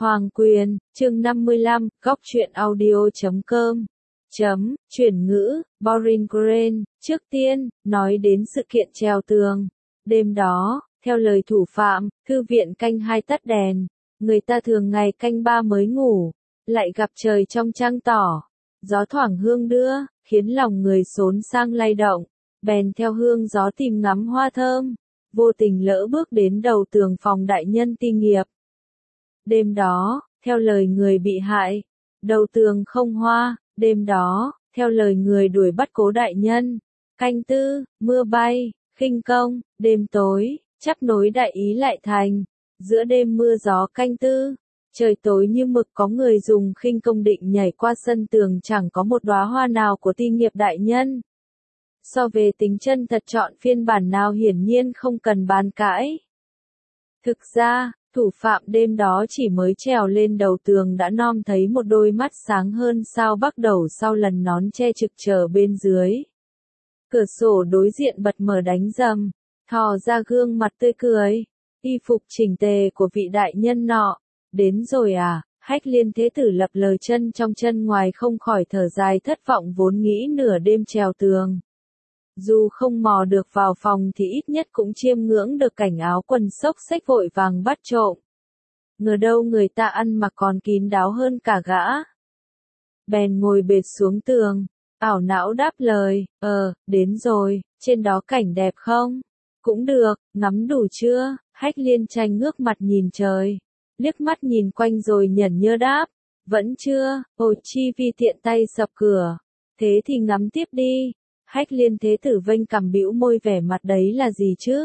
Hoàng Quyền, chương 55, góc truyện audio.com. Chuyển ngữ, Boring Green, trước tiên, nói đến sự kiện treo tường. Đêm đó, theo lời thủ phạm, thư viện canh 2 tắt đèn, người ta thường ngày canh 3 mới ngủ, lại gặp trời trong trăng tỏ. Gió thoảng hương đưa, khiến lòng người xốn sang lay động, bèn theo hương gió tìm ngắm hoa thơm, vô tình lỡ bước đến đầu tường phòng đại nhân ti nghiệp. Đêm đó, theo lời người bị hại, đầu tường không hoa, đêm đó, theo lời người đuổi bắt cố đại nhân. Canh tư, mưa bay, khinh công, đêm tối, chắp nối đại ý lại thành. Giữa đêm mưa gió canh tư, trời tối như mực có người dùng khinh công định nhảy qua sân tường chẳng có một đóa hoa nào của ti nghiệp đại nhân. So về tính chân thật chọn phiên bản nào hiển nhiên không cần bàn cãi. Thực ra, thủ phạm đêm đó chỉ mới trèo lên đầu tường đã nom thấy một đôi mắt sáng hơn sao bắt đầu sau lần nón che trực chờ bên dưới. Cửa sổ đối diện bật mở đánh rầm, thò ra gương mặt tươi cười, y phục chỉnh tề của vị đại nhân nọ. Đến rồi à? Hách Liên Thế Tử lập lờ chân trong chân ngoài không khỏi thở dài thất vọng vốn nghĩ nửa đêm trèo tường. Dù không mò được vào phòng thì ít nhất cũng chiêm ngưỡng được cảnh áo quần xốc xếch vội vàng bắt trộm. Ngờ đâu người ta ăn mặc còn kín đáo hơn cả gã. Bèn ngồi bệt xuống tường, ảo não đáp lời, đến rồi, trên đó cảnh đẹp không? Cũng được, ngắm đủ chưa? Hách Liên Tranh ngước mặt nhìn trời, liếc mắt nhìn quanh rồi nhẩn nhơ đáp, vẫn chưa. Ôi chi vi tiện tay sập cửa, thế thì ngắm tiếp đi. Hách Liên Thế Tử vênh cằm bĩu môi vẻ mặt đấy là gì chứ?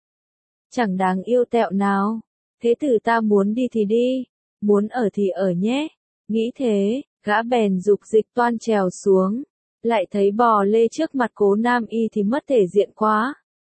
Chẳng đáng yêu tẹo nào. Thế tử ta muốn đi thì đi, muốn ở thì ở nhé. Nghĩ thế, gã bèn dục dịch toan trèo xuống, lại thấy bò lê trước mặt Cố Nam Y thì mất thể diện quá.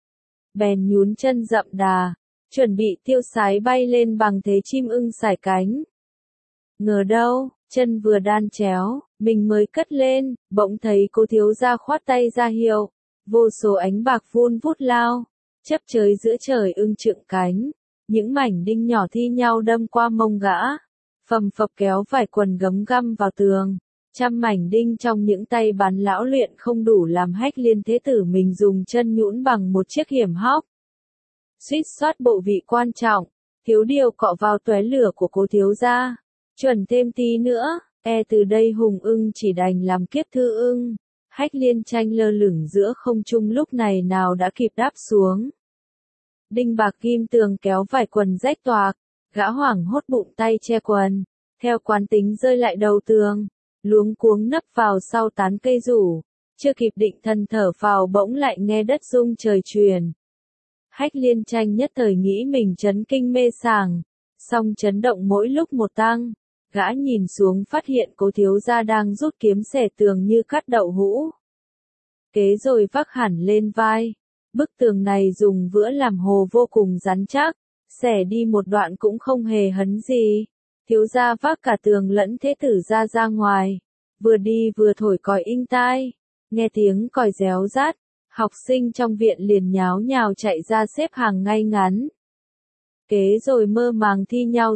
Bèn nhún chân dậm đà, chuẩn bị tiêu sái bay lên bằng thế chim ưng sải cánh. Ngờ đâu, chân vừa đan chéo, mình mới cất lên, bỗng thấy Cố thiếu gia khoát tay ra hiệu, vô số ánh bạc vun vút lao, chớp chới giữa trời ưng trượng cánh, những mảnh đinh nhỏ thi nhau đâm qua mông gã, phầm phập kéo vải quần gấm găm vào tường. Trăm mảnh đinh trong những tay bắn lão luyện không đủ làm Hách Liên Thế Tử mình dùng chân nhũn bằng một chiếc hiểm hóc. Suýt soát bộ vị quan trọng, thiếu điều cọ vào tóe lửa của Cố thiếu gia. Chuẩn thêm tí nữa, từ đây hùng ưng chỉ đành làm kiếp thư ưng. Hách Liên Tranh lơ lửng giữa không trung lúc này nào đã kịp đáp xuống. Đinh bạc kim tường kéo vải quần rách toạc, gã hoảng hốt bụng tay che quần, theo quán tính rơi lại đầu tường, luống cuống nấp vào sau tán cây rủ, chưa kịp định thần thở phào bỗng lại nghe đất rung trời truyền. Hách Liên Tranh nhất thời nghĩ mình chấn kinh mê sảng, song chấn động mỗi lúc một tăng, gã nhìn xuống phát hiện Cố thiếu gia đang rút kiếm xẻ tường như cắt đậu hũ. Kế rồi vác hẳn lên vai. Bức tường này dùng vữa làm hồ vô cùng rắn chắc, xẻ đi một đoạn cũng không hề hấn gì. Thiếu gia vác cả tường lẫn thế tử ra ngoài, vừa đi vừa thổi còi inh tai, nghe tiếng còi réo rát, học sinh trong viện liền nháo nhào chạy ra xếp hàng ngay ngắn. Kế rồi mơ màng thi nhau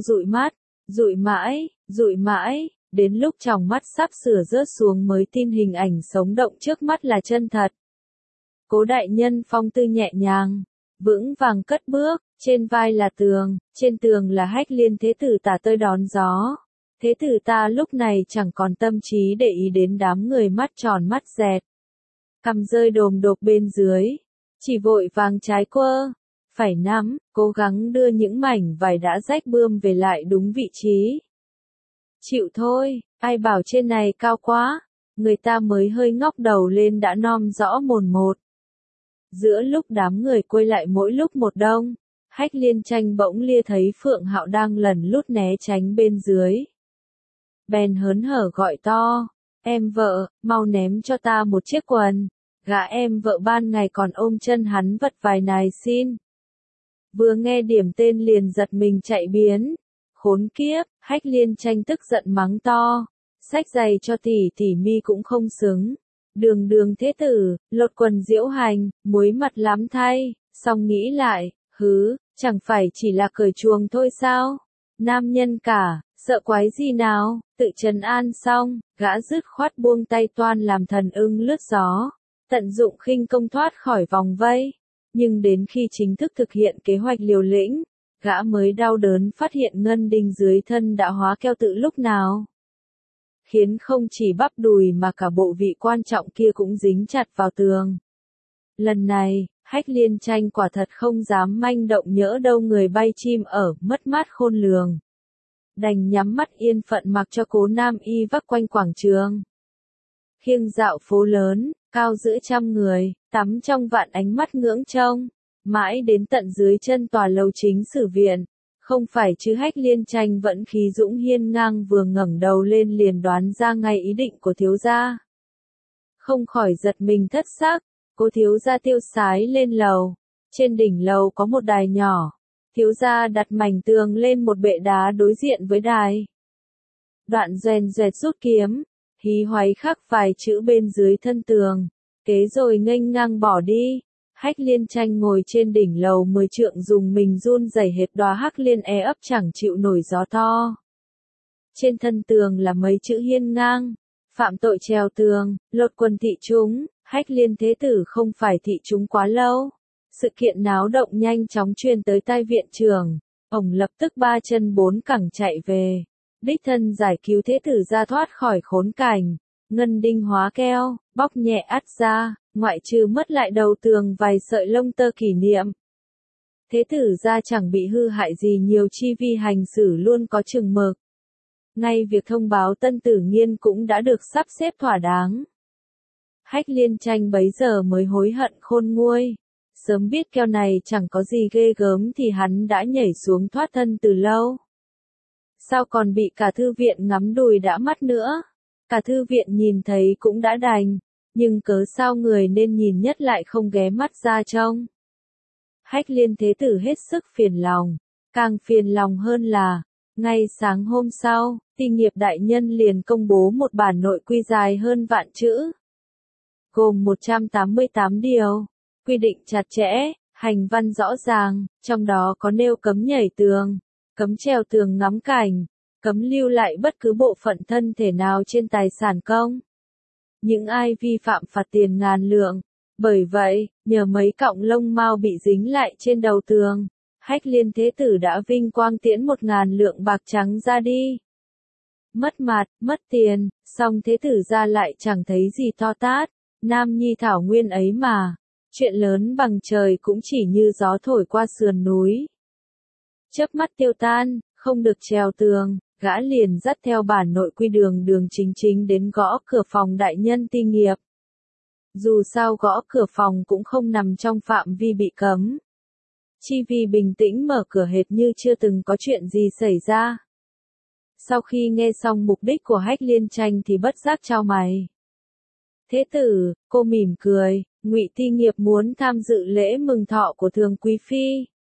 dụi mãi, đến lúc tròng mắt sắp sửa rớt xuống mới tin hình ảnh sống động trước mắt là chân thật. Cố đại nhân phong tư nhẹ nhàng, vững vàng cất bước, trên vai là tường, trên tường là Hách Liên Thế Tử tả tơi đón gió. Thế tử ta lúc này chẳng còn tâm trí để ý đến đám người mắt tròn mắt dẹt. Cằm rơi đồm đột bên dưới, chỉ vội vàng trái quơ, phải nắm, cố gắng đưa những mảnh vải đã rách bươm về lại đúng vị trí. Chịu thôi, ai bảo trên này cao quá, người ta mới hơi ngóc đầu lên đã nom rõ mồn một. Giữa lúc đám người quay lại mỗi lúc một đông, Hách Liên Tranh bỗng lia thấy Phượng Hạo đang lẩn lút né tránh bên dưới. Bèn hớn hở gọi to, em vợ, mau ném cho ta một chiếc quần, gã em vợ ban ngày còn ôm chân hắn vật vài nài xin. Vừa nghe điểm tên liền giật mình chạy biến, khốn kiếp, Hách Liên Tranh tức giận mắng to, xách giày cho tỷ mi cũng không xứng. Đường thế tử, lột quần diễu hành, muối mặt lắm thay, song nghĩ lại, chẳng phải chỉ là cởi chuồng thôi sao? Nam nhân cả, Sợ quái gì nào, tự trấn an xong, gã dứt khoát buông tay toan làm thần ưng lướt gió, tận dụng khinh công thoát khỏi vòng vây. Nhưng đến khi chính thức thực hiện kế hoạch liều lĩnh, gã mới đau đớn phát hiện ngân đinh dưới thân đã hóa keo tự lúc nào. Khiến không chỉ bắp đùi mà cả bộ vị quan trọng kia cũng dính chặt vào tường. Lần này, Hách Liên Tranh quả thật không dám manh động nhỡ đâu người bay chim ở, mất mát khôn lường. Đành nhắm mắt yên phận mặc cho Cố Nam Y vác quanh quảng trường. Khiêng dạo phố lớn, cao giữa trăm người, tắm trong vạn ánh mắt ngưỡng trông, mãi đến tận dưới chân tòa lầu chính sử viện. Không phải chứ Hách Liên Tranh vẫn khí dũng hiên ngang vừa ngẩng đầu lên liền đoán ra ngay ý định của thiếu gia. Không khỏi giật mình thất sắc, Cố thiếu gia tiêu sái lên lầu. Trên đỉnh lầu có một đài nhỏ. Thiếu gia đặt mảnh tường lên một bệ đá đối diện với đài. Đoạn doèn doẹt rút kiếm, hí hoáy khắc vài chữ bên dưới thân tường, kế rồi nghênh ngang bỏ đi. Hách Liên Tranh ngồi trên đỉnh lầu 10 trượng dùng mình run rẩy hệt đóa hắc liên ấp chẳng chịu nổi gió to. Trên thân tường là mấy chữ hiên ngang, phạm tội trèo tường, lột quần thị chúng. Hách Liên thế tử không phải thị chúng quá lâu. Sự kiện náo động nhanh chóng truyền tới tai viện trưởng, ông lập tức ba chân bốn cẳng chạy về, đích thân giải cứu thế tử ra thoát khỏi khốn cảnh. Ngân đinh hóa keo, bóc nhẹ ắt ra, ngoại trừ mất lại đầu tường vài sợi lông tơ kỷ niệm. Thế tử ra chẳng bị hư hại gì nhiều chi vi hành xử luôn có chừng mực. Ngay việc thông báo tân tử nghiên cũng đã được sắp xếp thỏa đáng. Hách Liên Tranh bấy giờ mới hối hận khôn nguôi. Sớm biết keo này chẳng có gì ghê gớm thì hắn đã nhảy xuống thoát thân từ lâu. Sao còn bị cả thư viện ngắm đùi đã mắt nữa? Cả thư viện nhìn thấy cũng đã đành, nhưng cớ sao người nên nhìn nhất lại không ghé mắt ra trông. Hách Liên thế tử hết sức phiền lòng, càng phiền lòng hơn là, ngay sáng hôm sau, Ti Nghiệp đại nhân liền công bố một bản nội quy dài hơn vạn chữ. Gồm 188 điều, quy định chặt chẽ, hành văn rõ ràng, trong đó có nêu cấm nhảy tường, cấm trèo tường ngắm cảnh, cấm lưu lại bất cứ bộ phận thân thể nào trên tài sản công. Những ai vi phạm phạt tiền ngàn lượng. Bởi vậy, nhờ mấy cọng lông mao bị dính lại trên đầu tường, Hách Liên thế tử đã vinh quang tiễn 1000 lượng bạc trắng ra đi. Mất mặt, mất tiền, song thế tử ra lại chẳng thấy gì to tát, Nam Nhi thảo nguyên ấy mà, chuyện lớn bằng trời cũng chỉ như gió thổi qua sườn núi. Chớp mắt tiêu tan, không được trèo tường, gã liền dắt theo bản nội quy đường chính chính đến gõ cửa phòng đại nhân Ti Nghiệp. Dù sao gõ cửa phòng cũng không nằm trong phạm vi bị cấm. Chi vì bình tĩnh mở cửa hệt như chưa từng có chuyện gì xảy ra. Sau khi nghe xong mục đích của Hách Liên Tranh thì bất giác chau mày. Thế tử, cô mỉm cười, Ngụy Ti Nghiệp muốn tham dự lễ mừng thọ của Thường Quý Phi.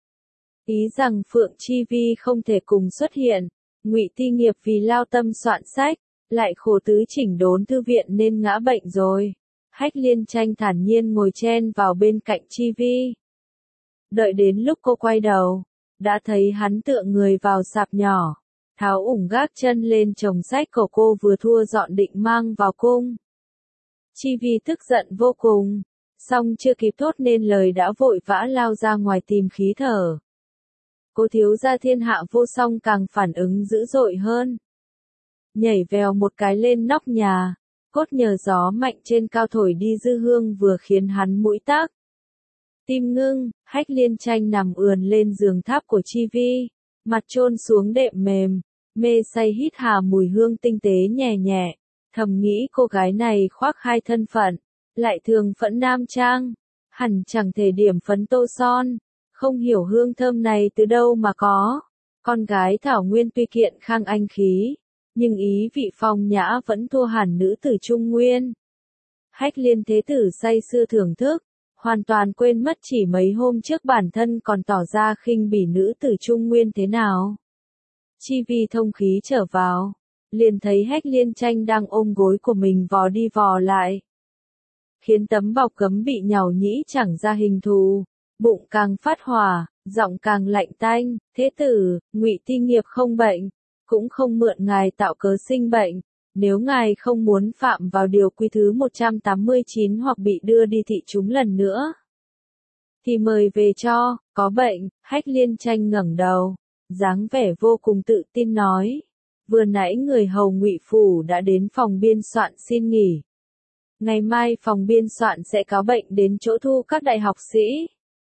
Ý rằng Phượng Chi Vi không thể cùng xuất hiện, Ngụy Ti Nghiệp vì lao tâm soạn sách, lại khổ tứ chỉnh đốn thư viện nên ngã bệnh rồi. Hách Liên Tranh thản nhiên ngồi chen vào bên cạnh Chi Vi. Đợi đến lúc cô quay đầu, đã thấy hắn tựa người vào sạp nhỏ, tháo ủng gác chân lên chồng sách của cô vừa thua dọn định mang vào cung. Chi Vi tức giận vô cùng, song chưa kịp thốt nên lời đã vội vã lao ra ngoài tìm khí thở. Cô thiếu gia thiên hạ vô song càng phản ứng dữ dội hơn. Nhảy vèo một cái lên nóc nhà, cốt nhờ gió mạnh trên cao thổi đi dư hương vừa khiến hắn mũi tắc. Tim ngưng, Hách Liên Tranh nằm ườn lên giường tháp của Chi Vi, mặt chôn xuống đệm mềm, mê say hít hà mùi hương tinh tế nhẹ nhẹ, thầm nghĩ cô gái này khoác hai thân phận, lại thường phẫn nam trang, hẳn chẳng thể điểm phấn tô son, không hiểu hương thơm này từ đâu mà có. Con gái Thảo Nguyên tuy kiện khang anh khí, nhưng ý vị phong nhã vẫn thua hẳn nữ tử Trung Nguyên. Hách Liên thế tử say sưa thưởng thức, hoàn toàn quên mất chỉ mấy hôm trước bản thân còn tỏ ra khinh bỉ nữ tử Trung Nguyên thế nào. Chi Vi thông khí trở vào, liền thấy Hách Liên Tranh đang ôm gối của mình vò đi vò lại, khiến tấm bọc gấm bị nhàu nhĩ chẳng ra hình thù, bụng càng phát hỏa, giọng càng lạnh tanh. Thế tử, Ngụy Ti Nghiệp không bệnh, cũng không mượn ngài tạo cớ sinh bệnh. Nếu ngài không muốn phạm vào điều quy thứ 189 hoặc bị đưa đi thị chúng lần nữa, thì mời về cho, có bệnh. Hách Liên Tranh ngẩng đầu, dáng vẻ vô cùng tự tin nói. Vừa nãy người hầu Ngụy Phủ đã đến phòng biên soạn xin nghỉ. Ngày mai phòng biên soạn sẽ cáo bệnh đến chỗ thu các đại học sĩ.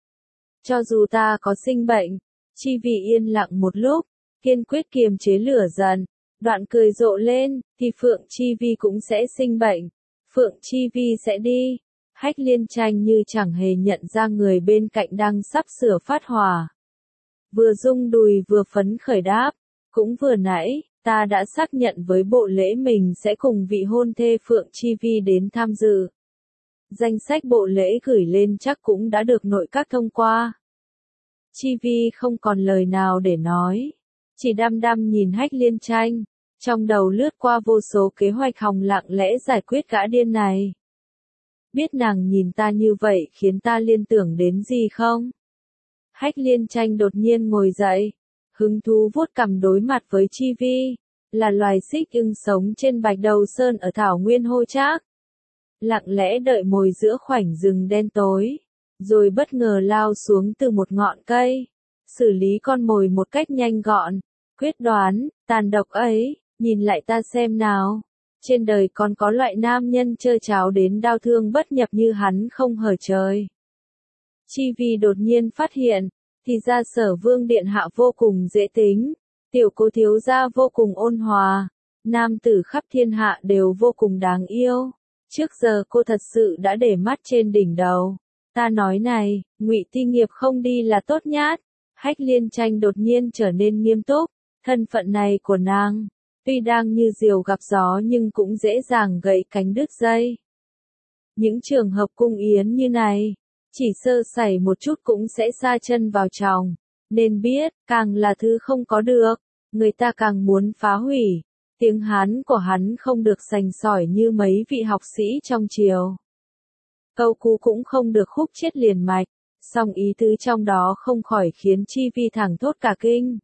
Cho dù ta có sinh bệnh, Chi Vi yên lặng một lúc, kiên quyết kiềm chế lửa giận, đoạn cười rộ lên, thì Phượng Chi Vi cũng sẽ sinh bệnh. Phượng Chi Vi sẽ đi. Hách Liên Tranh như chẳng hề nhận ra người bên cạnh đang sắp sửa phát hỏa. Vừa rung đùi vừa phấn khởi đáp, cũng vừa nãy, ta đã xác nhận với bộ lễ mình sẽ cùng vị hôn thê Phượng Chi Vi đến tham dự. Danh sách bộ lễ gửi lên chắc cũng đã được nội các thông qua. Chi Vi không còn lời nào để nói, chỉ đăm đăm nhìn Hách Liên Tranh, trong đầu lướt qua vô số kế hoạch hòng lặng lẽ giải quyết gã điên này. Biết nàng nhìn ta như vậy khiến ta liên tưởng đến gì không? Hách Liên Tranh đột nhiên ngồi dậy, hứng thú vuốt cằm đối mặt với Chi Vi, là loài xích ưng sống trên Bạch Đầu Sơn ở thảo nguyên Hô Trác. Lặng lẽ đợi mồi giữa khoảnh rừng đen tối, rồi bất ngờ lao xuống từ một ngọn cây, xử lý con mồi một cách nhanh gọn, quyết đoán, tàn độc ấy. Nhìn lại ta xem nào, trên đời còn có loại nam nhân trơ tráo đến đau thương bất nhập như hắn không hở trời. Chi Vi đột nhiên phát hiện, thì ra Sở Vương điện hạ vô cùng dễ tính, tiểu cô thiếu gia vô cùng ôn hòa, nam tử khắp thiên hạ đều vô cùng đáng yêu. Trước giờ cô thật sự đã để mắt trên đỉnh đầu. Ta nói này, Ngụy Ti Nghiệp không đi là tốt nhát. Hách Liên Tranh đột nhiên trở nên nghiêm túc, thân phận này của nàng, tuy đang như diều gặp gió nhưng cũng dễ dàng gãy cánh đứt dây. Những trường hợp cung yến như này, chỉ sơ sẩy một chút cũng sẽ sa chân vào chòng, nên biết, càng là thứ không có được, người ta càng muốn phá hủy. Tiếng Hán của hắn không được sành sỏi như mấy vị học sĩ trong triều. Câu cú cũng không được khúc chiết liền mạch, song ý tứ trong đó không khỏi khiến Chi Vi thẳng thốt cả kinh.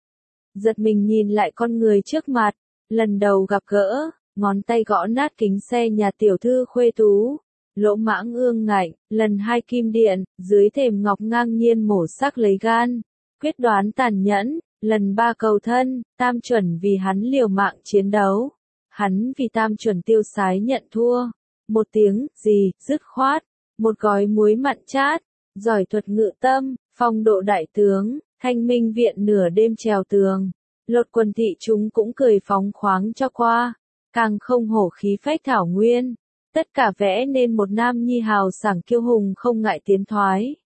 Giật mình nhìn lại con người trước mặt, lần đầu gặp gỡ, ngón tay gõ nát kính xe nhà tiểu thư khuê tú, lỗ mãng ương ngạnh, lần hai kim điện, dưới thềm ngọc ngang nhiên mổ xác lấy gan, quyết đoán tàn nhẫn, lần ba cầu thân, Tam Chuẩn vì hắn liều mạng chiến đấu, hắn vì Tam Chuẩn tiêu sái nhận thua, một tiếng, gì, dứt khoát, một gói muối mặn chát, giỏi thuật ngự tâm, phong độ đại tướng. Thanh Minh viện nửa đêm trèo tường, lột quần thị chúng cũng cười phóng khoáng cho qua, càng không hổ khí phách thảo nguyên, tất cả vẽ nên một nam nhi hào sảng kiêu hùng không ngại tiến thoái.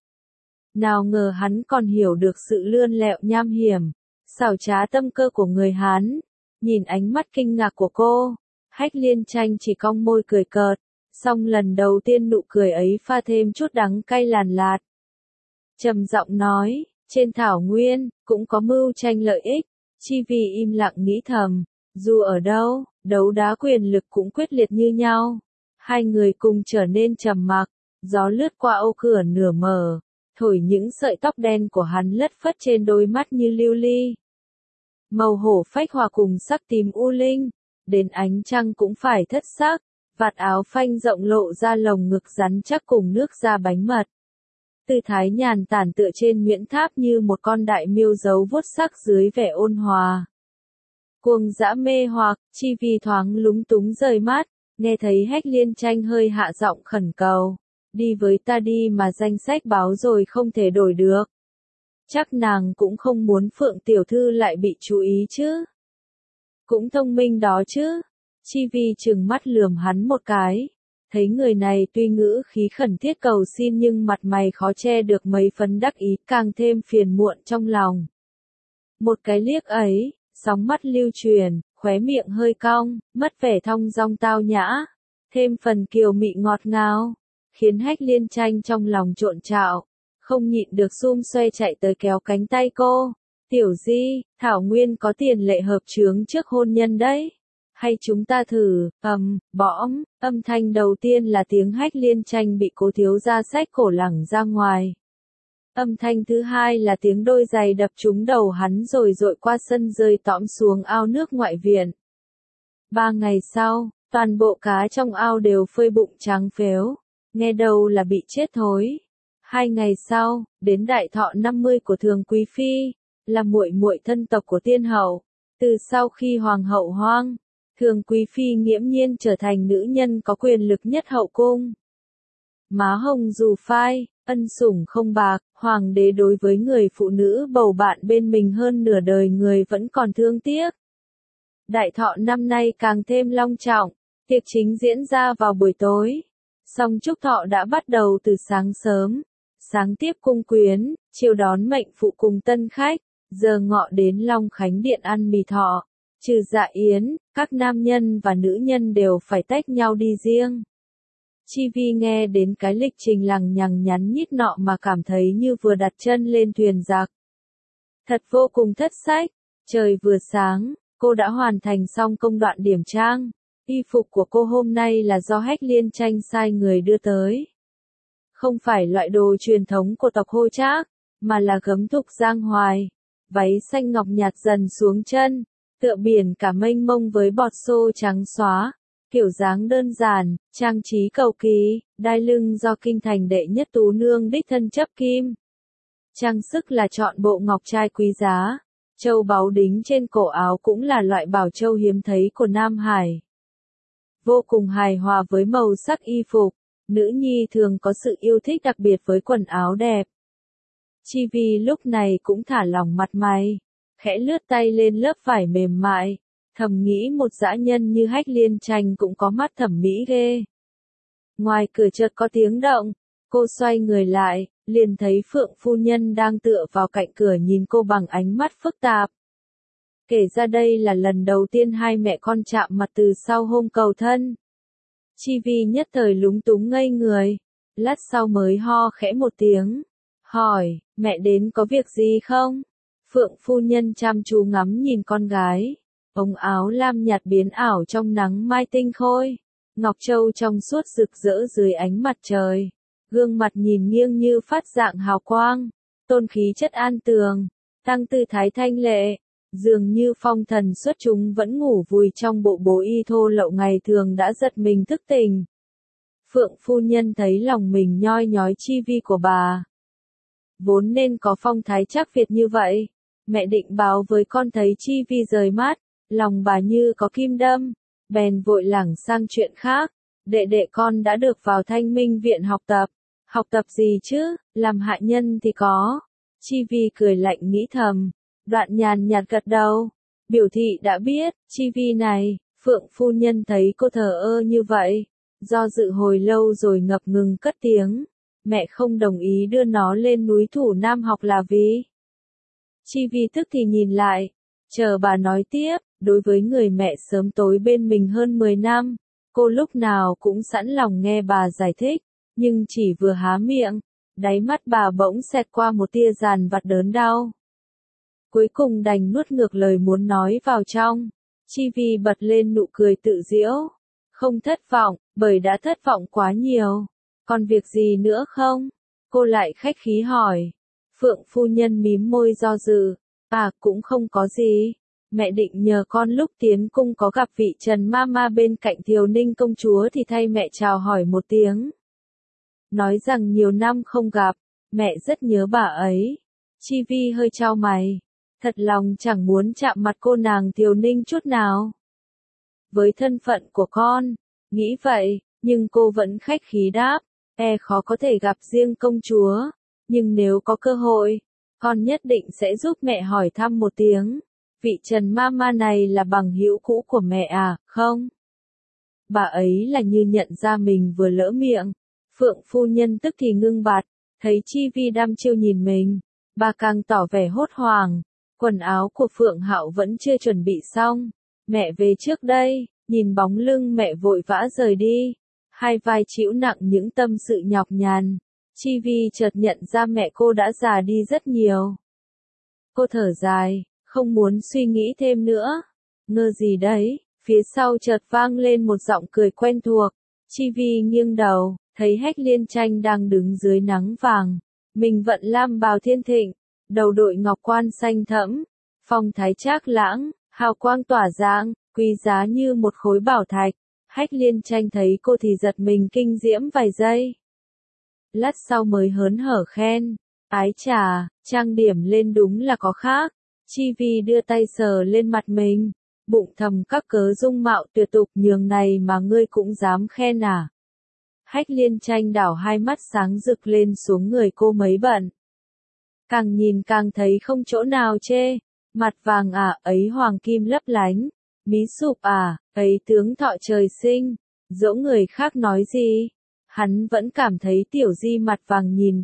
Nào ngờ hắn còn hiểu được sự lươn lẹo nham hiểm, xảo trá tâm cơ của người Hán. Nhìn ánh mắt kinh ngạc của cô, Hách Liên Tranh chỉ cong môi cười cợt, song lần đầu tiên nụ cười ấy pha thêm chút đắng cay làn lạt. Trầm giọng nói, trên thảo nguyên, cũng có mưu tranh lợi ích. Chi Vi im lặng nghĩ thầm, dù ở đâu, đấu đá quyền lực cũng quyết liệt như nhau. Hai người cùng trở nên trầm mặc, gió lướt qua ô cửa nửa mở, thổi những sợi tóc đen của hắn lất phất trên đôi mắt như lưu ly. Màu hổ phách hòa cùng sắc tím u linh, đến ánh trăng cũng phải thất sắc, vạt áo phanh rộng lộ ra lồng ngực rắn chắc cùng nước da bánh mật. Tư thái nhàn tản tựa trên Nguyễn Tháp như một con đại miêu giấu vuốt sắc dưới vẻ ôn hòa. Cuồng dã mê hoặc, Chi Vi thoáng lúng túng rời mắt, nghe thấy Hách Liên Tranh hơi hạ giọng khẩn cầu. Đi với ta đi mà danh sách báo rồi không thể đổi được. Chắc nàng cũng không muốn Phượng tiểu thư lại bị chú ý chứ. Cũng thông minh đó chứ. Chi Vi trừng mắt lườm hắn một cái. Thấy người này tuy ngữ khí khẩn thiết cầu xin nhưng mặt mày khó che được mấy phần đắc ý, càng thêm phiền muộn trong lòng. Một cái liếc ấy, sóng mắt lưu truyền, khóe miệng hơi cong, mất vẻ thong dong tao nhã, thêm phần kiều mị ngọt ngào, khiến Hách Liên Tranh trong lòng trộn trạo, không nhịn được xum xoe chạy tới kéo cánh tay cô. Tiểu Di, Thảo Nguyên có tiền lệ hợp chướng trước hôn nhân đấy. Hay chúng ta thử, bõm, âm thanh đầu tiên là tiếng Hách Liên Tranh bị cố thiếu gia xách cổ lẳng ra ngoài. Âm thanh thứ hai là tiếng đôi giày đập trúng đầu hắn rồi dội qua sân rơi tõm xuống ao nước ngoại viện. 3 ngày sau, toàn bộ cá trong ao đều phơi bụng trắng phếu, nghe đầu là bị chết thối. 2 ngày sau, đến đại thọ 50 của Thường Quý Phi, là muội muội thân tộc của tiên hậu. Từ sau khi hoàng hậu hoang, Thường Quý Phi nghiễm nhiên trở thành nữ nhân có quyền lực nhất hậu cung. Má hồng dù phai, ân sủng không bạc, hoàng đế đối với người phụ nữ bầu bạn bên mình hơn nửa đời người vẫn còn thương tiếc. Đại thọ năm nay càng thêm long trọng, tiệc chính diễn ra vào buổi tối. Song chúc thọ đã bắt đầu từ sáng sớm, sáng tiếp cung quyến, chiều đón mệnh phụ cùng tân khách, giờ ngọ đến Long Khánh Điện ăn mì thọ. Trừ Dạ Yến, các nam nhân và nữ nhân đều phải tách nhau đi riêng. Chi Vi nghe đến cái lịch trình lằng nhằng nhắn nhít nọ mà cảm thấy như vừa đặt chân lên thuyền giặc. Thật vô cùng thất sách, trời vừa sáng, cô đã hoàn thành xong công đoạn điểm trang. Y phục của cô hôm nay là do Hách Liên Tranh sai người đưa tới. Không phải loại đồ truyền thống của tộc Hô Trác, mà là gấm thục giang hoài. Váy xanh ngọc nhạt dần xuống chân, tựa biển cả mênh mông với bọt xô trắng xóa. Kiểu dáng đơn giản, trang trí cầu kỳ, đai lưng do kinh thành đệ nhất tú nương đích thân chấp kim. Trang sức là chọn bộ ngọc trai quý giá. Châu báu đính trên cổ áo cũng là loại bảo châu hiếm thấy của Nam Hải. Vô cùng hài hòa với màu sắc y phục, nữ nhi thường có sự yêu thích đặc biệt với quần áo đẹp. Chi Vi lúc này cũng thả lỏng mặt mày, khẽ lướt tay lên lớp vải mềm mại, thầm nghĩ một dã nhân như Hách Liên Tranh cũng có mắt thẩm mỹ ghê. Ngoài cửa chợt có tiếng động, cô xoay người lại, liền thấy Phượng phu nhân đang tựa vào cạnh cửa nhìn cô bằng ánh mắt phức tạp. Kể ra đây là lần đầu tiên hai mẹ con chạm mặt từ sau hôm cầu thân. Chi Vi nhất thời lúng túng ngây người, lát sau mới ho khẽ một tiếng, hỏi, mẹ đến có việc gì không? Phượng phu nhân chăm chú ngắm nhìn con gái, ống áo lam nhạt biến ảo trong nắng mai tinh khôi, ngọc châu trong suốt rực rỡ dưới ánh mặt trời, gương mặt nhìn nghiêng như phát dạng hào quang, tôn khí chất an tường, tăng tư thái thanh lệ. Dường như phong thần xuất chúng vẫn ngủ vùi trong bộ bố y thô lậu ngày thường đã giật mình thức tỉnh. Phượng phu nhân thấy lòng mình nhoi nhói Chi Vi của bà. Vốn nên có phong thái chắc Việt như vậy. Mẹ định báo với con thấy Chi Vi rời mắt, lòng bà như có kim đâm, bèn vội lảng sang chuyện khác. Đệ đệ con đã được vào Thanh Minh viện học tập. Học tập gì chứ, làm hạ nhân thì có. Chi Vi cười lạnh nghĩ thầm. Đoạn nhàn nhạt gật đầu, biểu thị đã biết. Chi Vi này, Phượng phu nhân thấy cô thờ ơ như vậy, do dự hồi lâu rồi ngập ngừng cất tiếng, mẹ không đồng ý đưa nó lên núi Thủ Nam học là vì. Chi Vi tức thì nhìn lại, chờ bà nói tiếp, đối với người mẹ sớm tối bên mình hơn 10 năm, cô lúc nào cũng sẵn lòng nghe bà giải thích, nhưng chỉ vừa há miệng, đáy mắt bà bỗng xẹt qua một tia dằn vặt đớn đau. Cuối cùng đành nuốt ngược lời muốn nói vào trong. Chi Vi bật lên nụ cười tự giễu. Không thất vọng, bởi đã thất vọng quá nhiều. Còn việc gì nữa không? Cô lại khách khí hỏi. Phượng phu nhân mím môi do dự. À, cũng không có gì. Mẹ định nhờ con lúc tiến cung có gặp vị Trần Mama bên cạnh Thiều Ninh công chúa thì thay mẹ chào hỏi một tiếng. Nói rằng nhiều năm không gặp, mẹ rất nhớ bà ấy. Chi Vi hơi chau mày. Thật lòng chẳng muốn chạm mặt cô nàng Thiều Ninh chút nào. Với thân phận của con, nghĩ vậy, nhưng cô vẫn khách khí đáp, khó có thể gặp riêng công chúa, nhưng nếu có cơ hội, con nhất định sẽ giúp mẹ hỏi thăm một tiếng. Vị Trần Mama này là bằng hữu cũ của mẹ à, không? Bà ấy là như nhận ra mình vừa lỡ miệng. Phượng phu nhân tức thì ngưng bặt, thấy Chi Vi đăm chiêu nhìn mình, bà càng tỏ vẻ hốt hoảng. Quần áo của Phượng Hạo vẫn chưa chuẩn bị xong. Mẹ về trước đây, nhìn bóng lưng mẹ vội vã rời đi. Hai vai chịu nặng những tâm sự nhọc nhằn. Chi Vi chợt nhận ra mẹ cô đã già đi rất nhiều. Cô thở dài, không muốn suy nghĩ thêm nữa. Ngơ gì đấy, phía sau chợt vang lên một giọng cười quen thuộc. Chi Vi nghiêng đầu, thấy Hách Liên Tranh đang đứng dưới nắng vàng. mình vận lam bào thiên thịnh, đầu đội ngọc quan xanh thẫm, phong thái trác lãng, hào quang tỏa rạng, quý giá như một khối bảo thạch. Hách Liên Tranh thấy cô thì giật mình kinh diễm vài giây. Lát sau mới hớn hở khen, ái chà, trang điểm lên đúng là có khác. Chi Vi đưa tay sờ lên mặt mình, bụng thầm các cớ dung mạo tuyệt tục nhường này mà ngươi cũng dám khen à. Hách Liên Tranh đảo hai mắt sáng rực lên xuống người cô mấy bận. Càng nhìn càng thấy không chỗ nào chê, mặt vàng à, ấy hoàng kim lấp lánh, mí sụp à, ấy tướng thọ trời sinh, dỗ người khác nói gì. Hắn vẫn cảm thấy Tiểu Di mặt vàng nhìn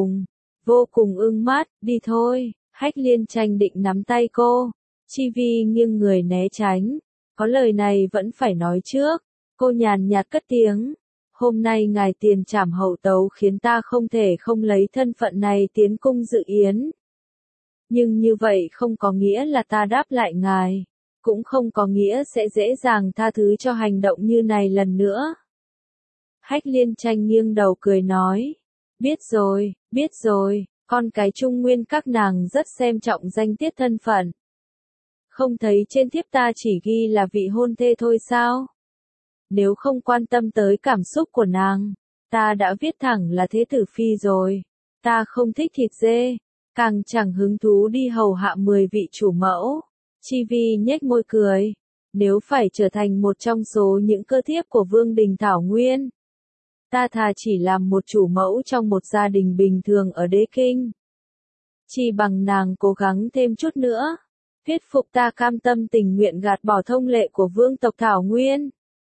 vô cùng ưng mắt, đi thôi. Hách Liên Tranh định nắm tay cô, Chi Vi nghiêng người né tránh, có lời này vẫn phải nói trước. Cô nhàn nhạt cất tiếng, hôm nay ngài tiền trảm hậu tấu khiến ta không thể không lấy thân phận này tiến cung dự yến. Nhưng như vậy không có nghĩa là ta đáp lại ngài, cũng không có nghĩa sẽ dễ dàng tha thứ cho hành động như này lần nữa. Hách Liên Tranh nghiêng đầu cười nói, biết rồi, con cái Trung Nguyên các nàng rất xem trọng danh tiết thân phận. Không thấy trên thiếp ta chỉ ghi là vị hôn thê thôi sao? Nếu không quan tâm tới cảm xúc của nàng, ta đã viết thẳng là thế tử phi rồi. Ta không thích thịt dê, càng chẳng hứng thú đi hầu hạ 10 vị chủ mẫu. Chi Vi nhếch môi cười, nếu phải trở thành một trong số những cơ thiếp của Vương đình Thảo Nguyên, ta thà chỉ làm một chủ mẫu trong một gia đình bình thường ở Đế Kinh. Chỉ bằng nàng cố gắng thêm chút nữa, thuyết phục ta cam tâm tình nguyện gạt bỏ thông lệ của vương tộc Thảo Nguyên.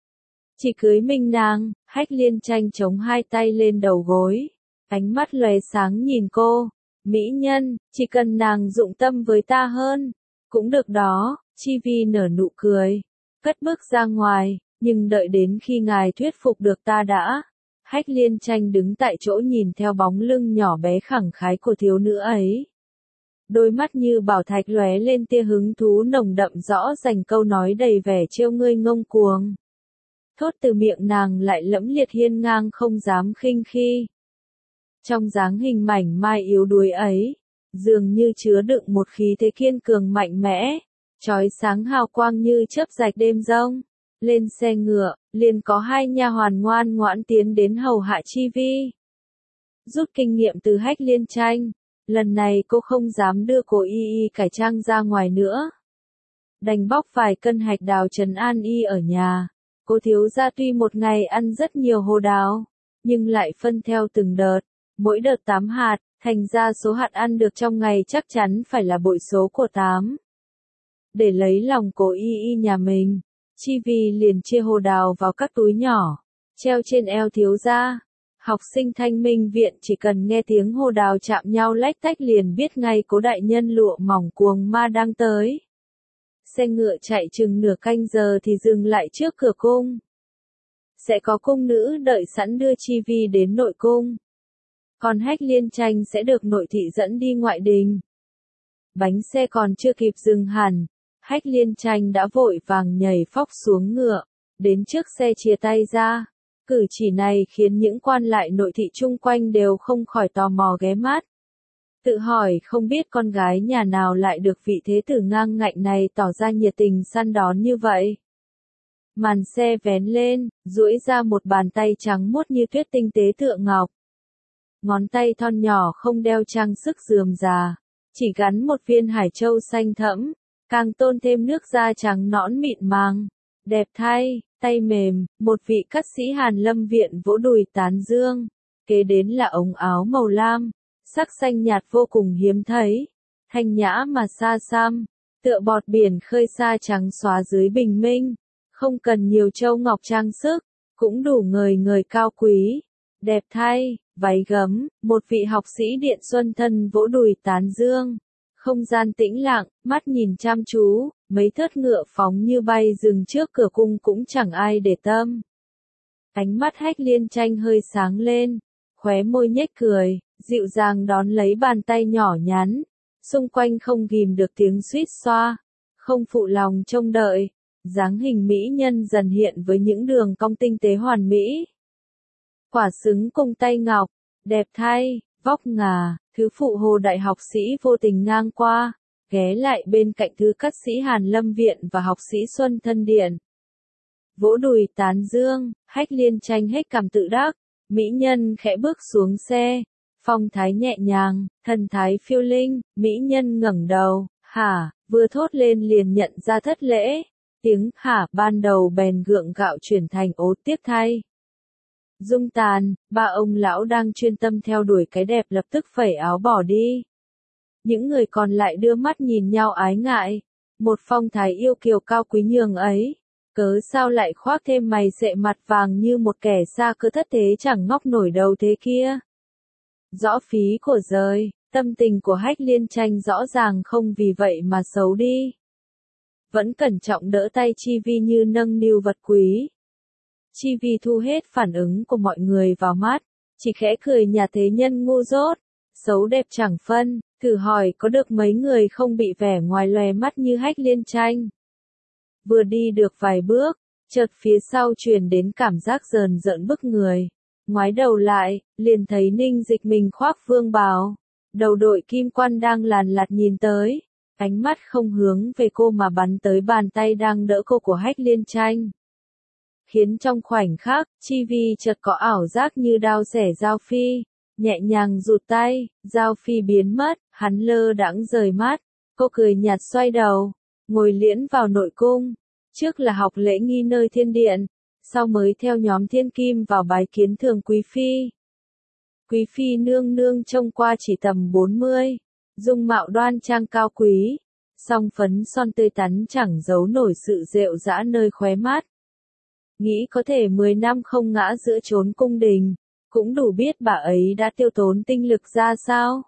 Chỉ cưới mình nàng. Hách Liên Tranh chống hai tay lên đầu gối, ánh mắt lóe sáng nhìn cô, mỹ nhân, chỉ cần nàng dụng tâm với ta hơn, cũng được đó. Chi Vi nở nụ cười, cất bước ra ngoài, nhưng đợi đến khi ngài thuyết phục được ta đã. Hách Liên Tranh đứng tại chỗ nhìn theo bóng lưng nhỏ bé khẳng khái của thiếu nữ ấy. Đôi mắt như bảo thạch lóe lên tia hứng thú nồng đậm rõ rành câu nói đầy vẻ trêu ngươi ngông cuồng. Thốt từ miệng nàng lại lẫm liệt hiên ngang không dám khinh khi. Trong dáng hình mảnh mai yếu đuối ấy, dường như chứa đựng một khí thế kiên cường mạnh mẽ, chói sáng hào quang như chớp rạch đêm rông. Lên xe ngựa, liền có hai nha hoàn ngoan ngoãn tiến đến hầu hạ Chi Vi. Rút kinh nghiệm từ Hách Liên Tranh, lần này cô không dám đưa cô y cải trang ra ngoài nữa. Đành bóc vài cân hạch đào trấn an y ở nhà. Cô thiếu gia tuy một ngày ăn rất nhiều hồ đào, nhưng lại phân theo từng đợt, mỗi đợt 8 hạt, thành ra số hạt ăn được trong ngày chắc chắn phải là bội số của 8. Để lấy lòng cô y nhà mình, Chi Vi liền chia hồ đào vào các túi nhỏ, treo trên eo thiếu gia. Học sinh Thanh Minh viện chỉ cần nghe tiếng hồ đào chạm nhau lách tách liền biết ngay Cố đại nhân lụa mỏng cuồng ma đang tới. Xe ngựa chạy chừng nửa canh giờ thì dừng lại trước cửa cung. Sẽ có cung nữ đợi sẵn đưa Chi Vi đến nội cung. Còn Hách Liên Tranh sẽ được nội thị dẫn đi ngoại đình. Bánh xe còn chưa kịp dừng hẳn, Hách Liên Tranh đã vội vàng nhảy phóc xuống ngựa, đến trước xe chia tay ra. Cử chỉ này khiến những quan lại nội thị chung quanh đều không khỏi tò mò ghé mắt. Tự hỏi không biết con gái nhà nào lại được vị thế tử ngang ngạnh này tỏ ra nhiệt tình săn đón như vậy. Màn xe vén lên, duỗi ra một bàn tay trắng muốt như tuyết tinh tế tựa ngọc. Ngón tay thon nhỏ không đeo trang sức rườm rà, chỉ gắn một viên hải châu xanh thẫm, càng tôn thêm nước da trắng nõn mịn màng. Đẹp thay, tay mềm, một vị cát sĩ Hàn Lâm viện vỗ đùi tán dương. Kế đến là ống áo màu lam, sắc xanh nhạt vô cùng hiếm thấy, thanh nhã mà xa xăm, tựa bọt biển khơi xa trắng xóa dưới bình minh, không cần nhiều châu ngọc trang sức, cũng đủ ngời ngời cao quý. Đẹp thay, váy gấm, một vị học sĩ Điện Xuân thân vỗ đùi tán dương. Không gian tĩnh lặng, mắt nhìn chăm chú, mấy thớt ngựa phóng như bay dừng trước cửa cung cũng chẳng ai để tâm. Ánh mắt Hách Liên Tranh hơi sáng lên, khóe môi nhếch cười, dịu dàng đón lấy bàn tay nhỏ nhắn, xung quanh không ghim được tiếng suýt xoa, không phụ lòng trông đợi, dáng hình mỹ nhân dần hiện với những đường cong tinh tế hoàn mỹ. Quả xứng cùng tay ngọc, đẹp thay, vóc ngà, thứ phụ hồ đại học sĩ vô tình ngang qua, ghé lại bên cạnh thứ cát sĩ Hàn Lâm Viện và học sĩ Xuân Thân Điện. Vỗ đùi tán dương, Hách Liên Tranh hết cằm tự đắc, mỹ nhân khẽ bước xuống xe, phong thái nhẹ nhàng, thần thái phiêu linh, mỹ nhân ngẩng đầu, hả, vừa thốt lên liền nhận ra thất lễ, tiếng hả ban đầu bèn gượng gạo chuyển thành ố tiếp thay. Dung tàn, ba ông lão đang chuyên tâm theo đuổi cái đẹp lập tức phẩy áo bỏ đi. Những người còn lại đưa mắt nhìn nhau ái ngại, một phong thái yêu kiều cao quý nhường ấy, cớ sao lại khoác thêm mày sệ mặt vàng như một kẻ xa cơ thất thế chẳng ngóc nổi đầu thế kia. Rõ phí của rời, tâm tình của Hách Liên Tranh rõ ràng không vì vậy mà xấu đi. Vẫn cẩn trọng đỡ tay Chi Vi như nâng niu vật quý. Chi Vi thu hết phản ứng của mọi người vào mắt, chỉ khẽ cười nhà thế nhân ngu dốt, xấu đẹp chẳng phân, thử hỏi có được mấy người không bị vẻ ngoài lòe mắt như Hách Liên Tranh. Vừa đi được vài bước, chợt phía sau truyền đến cảm giác rờn rợn bức người. Ngoái đầu lại, liền thấy Ninh Dịch mình khoác vương bào, đầu đội kim quan đang làn lạt nhìn tới, ánh mắt không hướng về cô mà bắn tới bàn tay đang đỡ cô của Hách Liên Tranh. Khiến trong khoảnh khắc, Chi Vi chợt có ảo giác như đao xẻ dao phi, nhẹ nhàng rụt tay, dao phi biến mất, hắn lơ đãng rời mắt, cô cười nhạt xoay đầu, ngồi liễn vào nội cung, trước là học lễ nghi nơi thiên điện, sau mới theo nhóm thiên kim vào bái kiến thường quý phi. Quý phi nương nương trông qua chỉ tầm 40, dung mạo đoan trang cao quý, song phấn son tươi tắn chẳng giấu nổi sự rệu rã nơi khóe mắt. Nghĩ có thể 10 năm không ngã giữa chốn cung đình, cũng đủ biết bà ấy đã tiêu tốn tinh lực ra sao.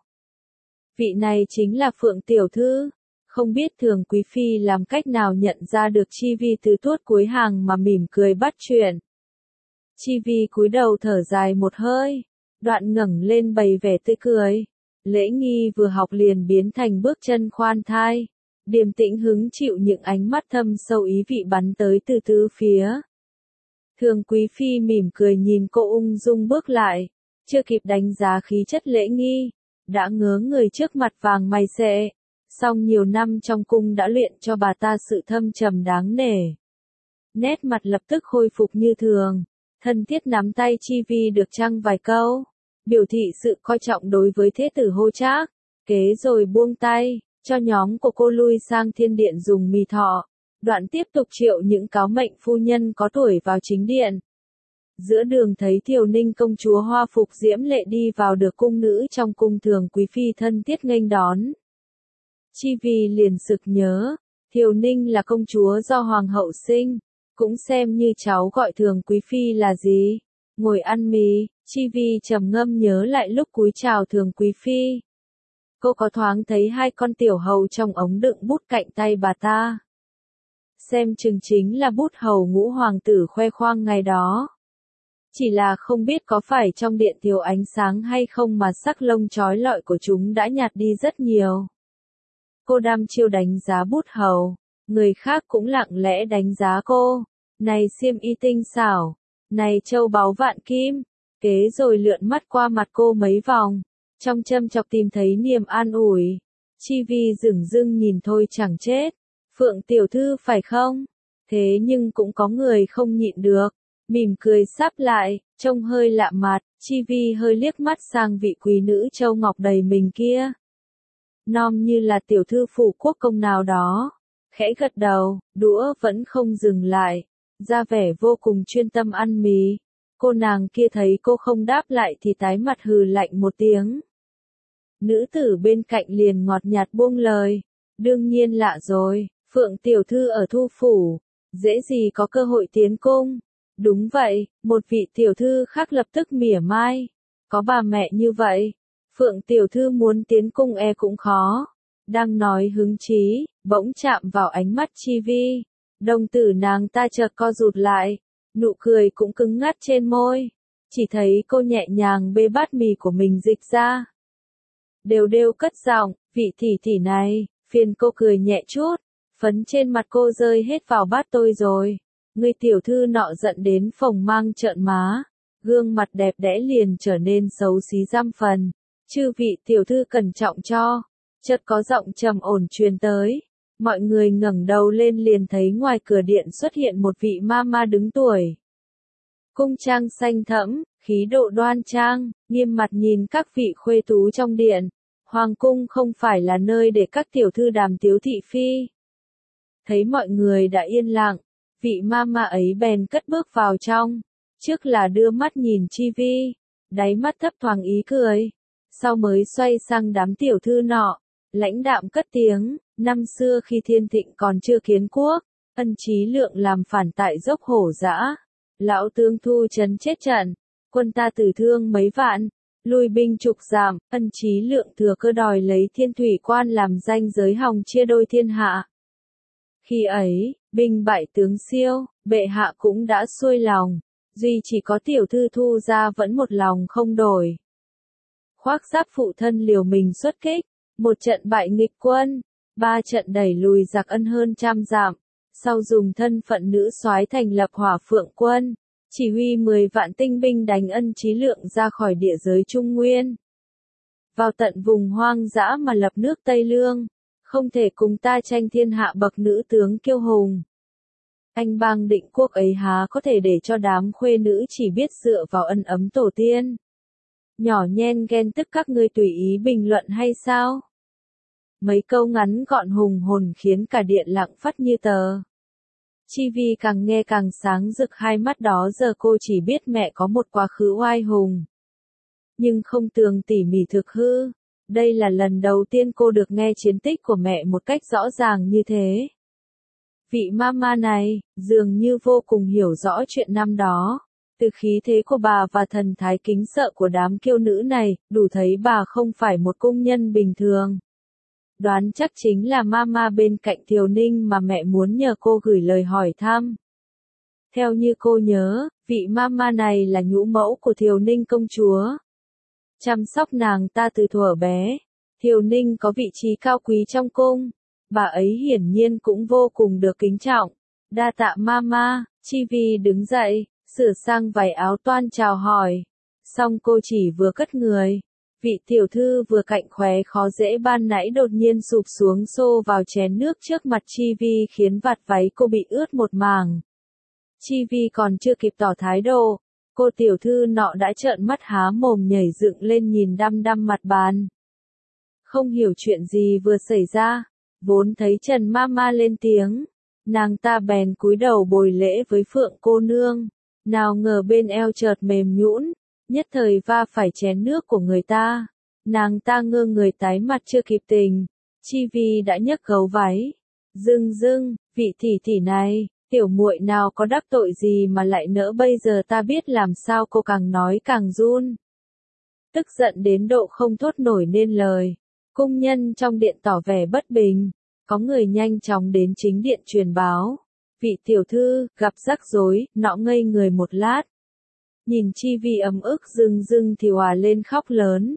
Vị này chính là Phượng Tiểu Thư, không biết thường quý phi làm cách nào nhận ra được Chi Vi từ tuốt cuối hàng mà mỉm cười bắt chuyện. Chi Vi cúi đầu thở dài một hơi, đoạn ngẩng lên bày vẻ tươi cười. Lễ nghi vừa học liền biến thành bước chân khoan thai, điềm tĩnh hứng chịu những ánh mắt thâm sâu ý vị bắn tới từ tứ phía. Thường quý phi mỉm cười nhìn cô ung dung bước lại, chưa kịp đánh giá khí chất lễ nghi, đã ngớ người trước mặt vàng mày sệ, song nhiều năm trong cung đã luyện cho bà ta sự thâm trầm đáng nể. Nét mặt lập tức khôi phục như thường, thân thiết nắm tay Chi Vi được chăng vài câu, biểu thị sự coi trọng đối với thế tử Hô Trác, kế rồi buông tay, cho nhóm của cô lui sang thiên điện dùng mì thọ. Đoạn tiếp tục triệu những cáo mệnh phu nhân có tuổi vào chính điện. Giữa đường thấy Thiều Ninh công chúa hoa phục diễm lệ đi vào được cung nữ trong cung thường quý phi thân thiết nghênh đón. Chi Vi liền sực nhớ, Thiều Ninh là công chúa do hoàng hậu sinh, cũng xem như cháu gọi thường quý phi là gì. Ngồi ăn mì, Chi Vi trầm ngâm nhớ lại lúc cúi chào thường quý phi. Cô có thoáng thấy hai con tiểu hầu trong ống đựng bút cạnh tay bà ta. Xem chừng chính là bút hầu ngũ hoàng tử khoe khoang ngày đó. Chỉ là không biết có phải trong điện thiếu ánh sáng hay không mà sắc lông chói lọi của chúng đã nhạt đi rất nhiều. Cô đăm chiêu đánh giá bút hầu, người khác cũng lặng lẽ đánh giá cô. Này xiêm y tinh xảo, này châu báu vạn kim, kế rồi lượn mắt qua mặt cô mấy vòng, trong châm chọc tìm thấy niềm an ủi. Chi Vi dửng dưng nhìn thôi chẳng chết. Phượng Tiểu Thư phải không? Thế nhưng cũng có người không nhịn được, mỉm cười sáp lại, trông hơi lạ mặt, Chi Vi hơi liếc mắt sang vị quý nữ châu ngọc đầy mình kia. Nom như là tiểu thư phủ quốc công nào đó, khẽ gật đầu, đũa vẫn không dừng lại, ra vẻ vô cùng chuyên tâm ăn mì. Cô nàng kia thấy cô không đáp lại thì tái mặt hừ lạnh một tiếng. Nữ tử bên cạnh liền ngọt nhạt buông lời, đương nhiên lạ rồi. Phượng Tiểu Thư ở Thu Phủ, dễ gì có cơ hội tiến cung. Đúng vậy, một vị tiểu thư khác lập tức mỉa mai. Có bà mẹ như vậy, Phượng Tiểu Thư muốn tiến cung cũng khó. Đang nói hứng chí, bỗng chạm vào ánh mắt Chi Vi. Đồng tử nàng ta chợt co rụt lại, nụ cười cũng cứng ngắt trên môi. Chỉ thấy cô nhẹ nhàng bê bát mì của mình dịch ra. Đều đều cất giọng, vị tỷ này, phiền cô cười nhẹ chút. Phấn trên mặt cô rơi hết vào bát tôi rồi. Người tiểu thư nọ giận đến phồng mang trợn má. Gương mặt đẹp đẽ liền trở nên xấu xí 5 phần. Chư vị tiểu thư cẩn trọng cho. Chợt có giọng trầm ổn truyền tới. Mọi người ngẩng đầu lên liền thấy ngoài cửa điện xuất hiện một vị ma đứng tuổi. Cung trang xanh thẫm, khí độ đoan trang, nghiêm mặt nhìn các vị khuê tú trong điện. Hoàng cung không phải là nơi để các tiểu thư đàm tiếu thị phi. Thấy mọi người đã yên lặng, vị ma ấy bèn cất bước vào trong. Trước là đưa mắt nhìn Chi Vi, đáy mắt thấp thoáng ý cười. Sau mới xoay sang đám tiểu thư nọ, lãnh đạm cất tiếng, năm xưa khi thiên thịnh còn chưa kiến quốc, Ân Chí Lượng làm phản tại dốc Hổ Dã. Lão tướng thu trấn chết trận, quân ta tử thương mấy vạn, lui binh trục giảm, Ân Chí Lượng thừa cơ đòi lấy Thiên Thủy Quan làm ranh giới hòng chia đôi thiên hạ. Khi ấy, binh bại tướng siêu, bệ hạ cũng đã xuôi lòng, duy chỉ có tiểu thư Thu gia vẫn một lòng không đổi. Khoác giáp phụ thân liều mình xuất kích, một trận bại nghịch quân, 3 trận đẩy lùi giặc Ân hơn 100 dặm, sau dùng thân phận nữ soái thành lập Hỏa Phượng quân, chỉ huy 10 vạn tinh binh đánh Ân Chí Lượng ra khỏi địa giới Trung Nguyên. Vào tận vùng hoang dã mà lập nước Tây Lương, không thể cùng ta tranh thiên hạ bậc nữ tướng kiêu hùng. Anh bang định quốc ấy há có thể để cho đám khuê nữ chỉ biết dựa vào ân ấm tổ tiên. Nhỏ nhen ghen tức các ngươi tùy ý bình luận hay sao? Mấy câu ngắn gọn hùng hồn khiến cả điện lặng phắt như tờ. Chi Vi càng nghe càng sáng rực hai mắt đó, giờ cô chỉ biết mẹ có một quá khứ oai hùng. Nhưng không tường tỉ mỉ thực hư. Đây là lần đầu tiên cô được nghe chiến tích của mẹ một cách rõ ràng như thế. Vị mama này, dường như vô cùng hiểu rõ chuyện năm đó. Từ khí thế của bà và thần thái kính sợ của đám kiêu nữ này, đủ thấy bà không phải một cung nhân bình thường. Đoán chắc chính là mama bên cạnh Thiều Ninh mà mẹ muốn nhờ cô gửi lời hỏi thăm. Theo như cô nhớ, vị mama này là nhũ mẫu của Thiều Ninh công chúa. Chăm sóc nàng ta từ thuở bé. Thiều Ninh có vị trí cao quý trong cung. Bà ấy hiển nhiên cũng vô cùng được kính trọng. Đa tạ mama. Chi Vi đứng dậy, sửa sang vải áo toan chào hỏi. Xong cô chỉ vừa cất người. Vị tiểu thư vừa cạnh khóe khó dễ ban nãy đột nhiên sụp xuống xô vào chén nước trước mặt Chi Vi khiến vạt váy cô bị ướt một mảng. Chi Vi còn chưa kịp tỏ thái độ. Cô tiểu thư nọ đã trợn mắt há mồm nhảy dựng lên nhìn đăm đăm mặt bàn. Không hiểu chuyện gì vừa xảy ra, vốn thấy Trần Mama lên tiếng, nàng ta bèn cúi đầu bồi lễ với Phượng cô nương, nào ngờ bên eo chợt mềm nhũn, nhất thời va phải chén nước của người ta, nàng ta ngơ người tái mặt chưa kịp tình, Chi Vi đã nhấc gấu váy, dưng, vị tỷ này. Tiểu muội nào có đắc tội gì mà lại nỡ bây giờ ta biết làm sao, cô càng nói càng run. Tức giận đến độ không thốt nổi nên lời. Cung nhân trong điện tỏ vẻ bất bình. Có người nhanh chóng đến chính điện truyền báo. Vị tiểu thư, gặp rắc rối, nọ ngây người một lát. Nhìn Chi Vi ấm ức dưng thì òa lên khóc lớn.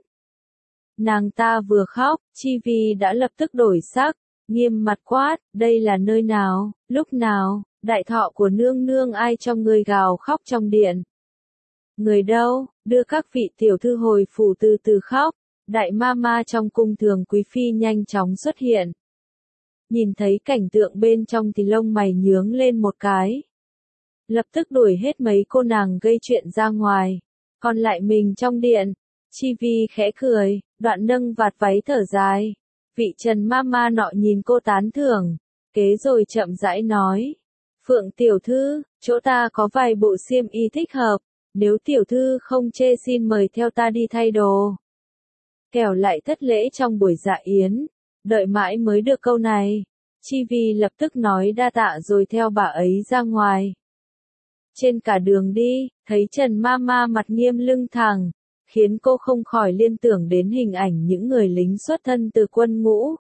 Nàng ta vừa khóc, Chi Vi đã lập tức đổi sắc, nghiêm mặt quát, đây là nơi nào, lúc nào? Đại thọ của nương nương ai cho người gào khóc trong điện? Người đâu, đưa các vị tiểu thư hồi phủ từ từ khóc. Đại mama trong cung thường quý phi nhanh chóng xuất hiện. Nhìn thấy cảnh tượng bên trong thì lông mày nhướng lên một cái. Lập tức đuổi hết mấy cô nàng gây chuyện ra ngoài. Còn lại mình trong điện. Chi Vi khẽ cười, đoạn nâng vạt váy thở dài. Vị Trần mama nọ nhìn cô tán thưởng. Kế rồi chậm rãi nói. Phượng tiểu thư, chỗ ta có vài bộ xiêm y thích hợp, nếu tiểu thư không chê xin mời theo ta đi thay đồ. Kẻo lại thất lễ trong buổi dạ yến, đợi mãi mới được câu này. Chi Vi lập tức nói đa tạ rồi theo bà ấy ra ngoài. Trên cả đường đi, thấy Trần Mama mặt nghiêm lưng thẳng, khiến cô không khỏi liên tưởng đến hình ảnh những người lính xuất thân từ quân ngũ.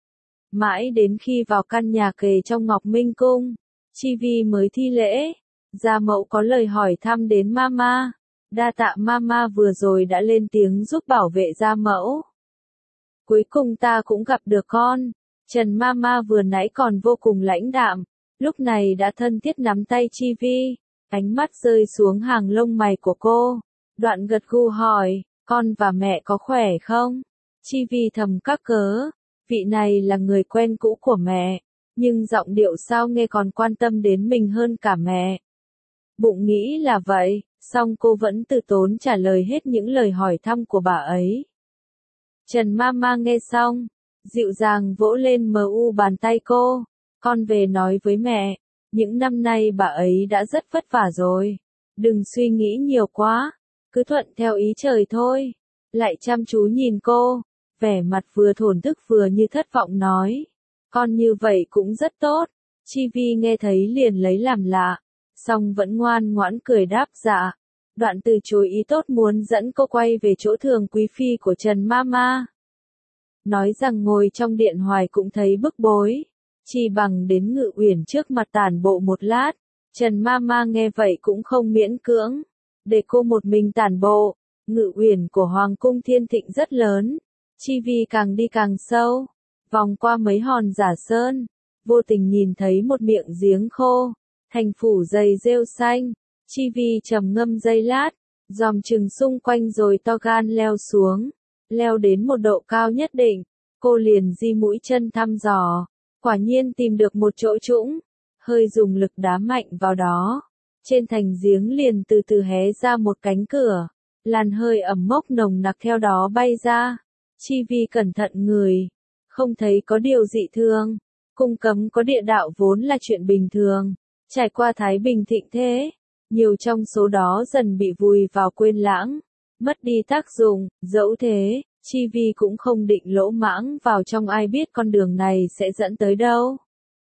Mãi đến khi vào căn nhà kề trong Ngọc Minh Cung, Chi Vi mới thi lễ. Gia mẫu có lời hỏi thăm đến Mama. Đa tạ Mama vừa rồi đã lên tiếng giúp bảo vệ gia mẫu. Cuối cùng ta cũng gặp được con. Trần Mama vừa nãy còn vô cùng lãnh đạm, lúc này đã thân thiết nắm tay Chi Vi, ánh mắt rơi xuống hàng lông mày của cô. Đoạn gật gù hỏi, con và mẹ có khỏe không? Chi Vi thầm các cớ, vị này là người quen cũ của mẹ, nhưng giọng điệu sao nghe còn quan tâm đến mình hơn cả mẹ. Bụng nghĩ là vậy, song cô vẫn từ tốn trả lời hết những lời hỏi thăm của bà ấy. Trần Mama nghe xong, dịu dàng vỗ lên bàn tay cô, con về nói với mẹ, những năm nay bà ấy đã rất vất vả rồi, đừng suy nghĩ nhiều quá, cứ thuận theo ý trời thôi. Lại chăm chú nhìn cô, vẻ mặt vừa thổn thức vừa như thất vọng nói, con như vậy cũng rất tốt. Chi Vi nghe thấy liền lấy làm lạ, song vẫn ngoan ngoãn cười đáp dạ. Đoạn từ chối ý tốt muốn dẫn cô quay về chỗ Thường Quý Phi của Trần Mama. Nói rằng ngồi trong điện hoài cũng thấy bức bối, chỉ bằng đến Ngự Uyển trước mặt tản bộ một lát. Trần Mama nghe vậy cũng không miễn cưỡng, để cô một mình tản bộ. Ngự Uyển của Hoàng cung Thiên Thịnh rất lớn, Chi Vi càng đi càng sâu, vòng qua mấy hòn giả sơn, vô tình nhìn thấy một miệng giếng khô, thành phủ dày rêu xanh. Chi Vi trầm ngâm giây lát, dòm chừng xung quanh rồi to gan leo xuống, leo đến một độ cao nhất định, cô liền di mũi chân thăm dò, quả nhiên tìm được một chỗ trũng, hơi dùng lực đá mạnh vào đó, trên thành giếng liền từ từ hé ra một cánh cửa, làn hơi ẩm mốc nồng nặc theo đó bay ra. Chi Vi cẩn thận ngửi, không thấy có điều dị thường, cung cấm có địa đạo vốn là chuyện bình thường, trải qua Thái Bình thịnh thế, nhiều trong số đó dần bị vùi vào quên lãng, mất đi tác dụng. Dẫu thế, Chi Vi cũng không định lỗ mãng vào trong, ai biết con đường này sẽ dẫn tới đâu.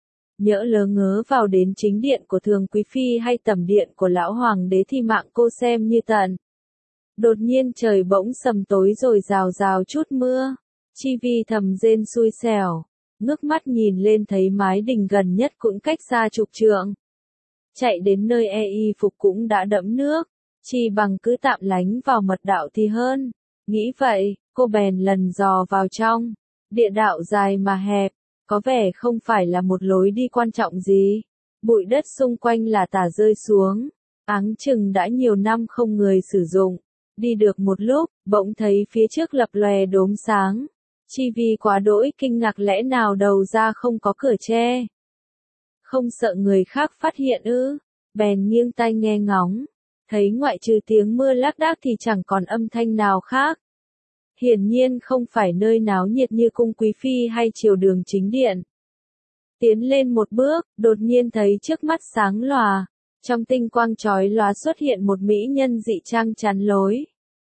Nhỡ lỡ ngớ vào đến chính điện của Thường Quý Phi hay tẩm điện của lão hoàng đế thì mạng cô xem như tận. Đột nhiên trời bỗng sầm tối rồi rào rào chút mưa. Chi Vi thầm rên xui xẻo, ngước mắt nhìn lên thấy mái đình gần nhất cũng cách xa chục trượng. Chạy đến nơi y phục cũng đã đẫm nước, chỉ bằng cứ tạm lánh vào mật đạo thì hơn. Nghĩ vậy, cô bèn lần dò vào trong. Địa đạo dài mà hẹp, có vẻ không phải là một lối đi quan trọng gì. Bụi đất xung quanh là tả rơi xuống, áng chừng đã nhiều năm không người sử dụng. Đi được một lúc, bỗng thấy phía trước lập lòe đốm sáng. Chi Vi quá đỗi kinh ngạc, lẽ nào đầu ra không có cửa tre? Không sợ người khác phát hiện ư? Bèn nghiêng tai nghe ngóng, thấy ngoại trừ tiếng mưa lác đác thì chẳng còn âm thanh nào khác. Hiển nhiên không phải nơi náo nhiệt như cung quý phi hay triều đường chính điện. Tiến lên một bước, đột nhiên thấy trước mắt sáng lòa, trong tinh quang chói lóa xuất hiện một mỹ nhân dị trang chắn lối.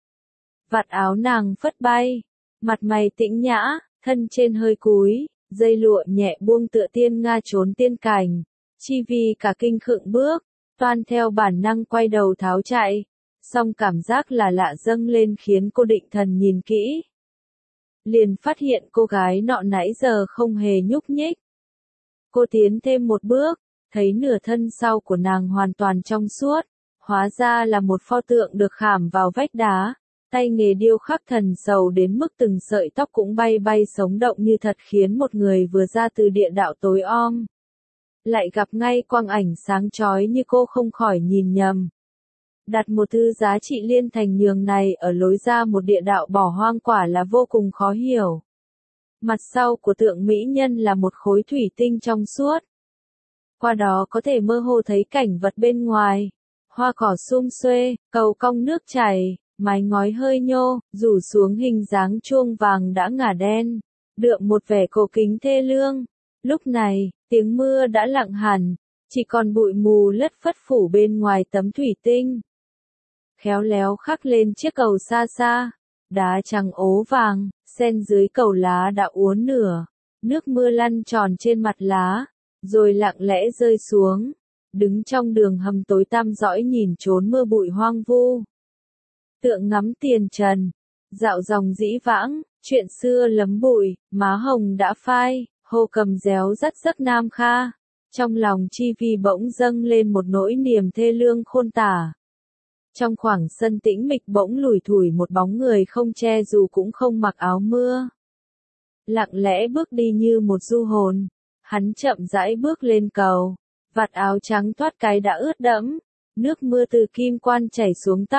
Vạt áo nàng phất bay, mặt mày tĩnh nhã, thân trên hơi cúi, dây lụa nhẹ buông tựa tiên nga trốn tiên cảnh. Chi Vi cả kinh khựng bước, toan theo bản năng quay đầu tháo chạy, song cảm giác là lạ dâng lên khiến cô định thần nhìn kỹ. Liền phát hiện cô gái nọ nãy giờ không hề nhúc nhích. Cô tiến thêm một bước, thấy nửa thân sau của nàng hoàn toàn trong suốt, hóa ra là một pho tượng được khảm vào vách đá, tay nghề điêu khắc thần sầu đến mức từng sợi tóc cũng bay bay sống động như thật, khiến một người vừa ra từ địa đạo tối om lại gặp ngay quang ảnh sáng chói như cô không khỏi nhìn nhầm. Đặt một thứ giá trị liên thành nhường này ở lối ra một địa đạo bỏ hoang quả là vô cùng khó hiểu. Mặt sau của tượng mỹ nhân là một khối thủy tinh trong suốt. Qua đó có thể mơ hồ thấy cảnh vật bên ngoài. Hoa cỏ sum xuê, cầu cong nước chảy, mái ngói hơi nhô, rủ xuống hình dáng chuông vàng đã ngả đen, đượm một vẻ cổ kính thê lương. Lúc này, tiếng mưa đã lặng hẳn, chỉ còn bụi mù lất phất phủ bên ngoài tấm thủy tinh. Khéo léo khắc lên chiếc cầu xa xa, đá trắng ố vàng, xen dưới cầu lá đã uốn nửa, nước mưa lăn tròn trên mặt lá, rồi lặng lẽ rơi xuống, đứng trong đường hầm tối tăm dõi nhìn trốn mưa bụi hoang vu. Tượng ngắm tiền trần, dạo dòng dĩ vãng, chuyện xưa lấm bụi, má hồng đã phai, hồ cầm réo rắt giấc nam kha. Trong lòng Chi Vi bỗng dâng lên một nỗi niềm thê lương khôn tả. Trong khoảng sân tĩnh mịch bỗng lủi thủi một bóng người không che dù cũng không mặc áo mưa. Lặng lẽ bước đi như một du hồn, hắn chậm rãi bước lên cầu, vạt áo trắng thoát cái đã ướt đẫm, nước mưa từ kim quan chảy xuống tóc,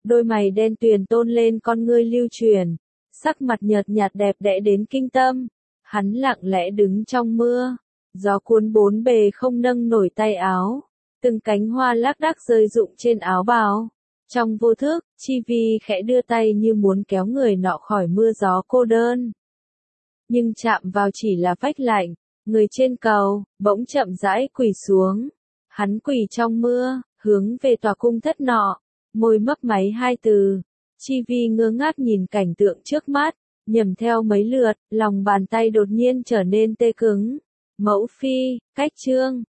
Đôi mày đen tuyền tôn lên con ngươi lưu truyền, sắc mặt nhợt nhạt đẹp đẽ đến kinh tâm. Hắn lặng lẽ đứng trong mưa, gió cuốn bốn bề không nâng nổi tay áo, từng cánh hoa lác đác rơi rụng trên áo bào. Trong vô thức, Chi Vi khẽ đưa tay như muốn kéo người nọ khỏi mưa gió cô đơn. Nhưng chạm vào chỉ là vách lạnh, người trên cầu, bỗng chậm rãi quỳ xuống. Hắn quỳ trong mưa, hướng về tòa cung thất nọ, môi mấp máy hai từ. Chi Vi ngơ ngác nhìn cảnh tượng trước mắt, nhầm theo mấy lượt, lòng bàn tay đột nhiên trở nên tê cứng. Mẫu phi, cách trương,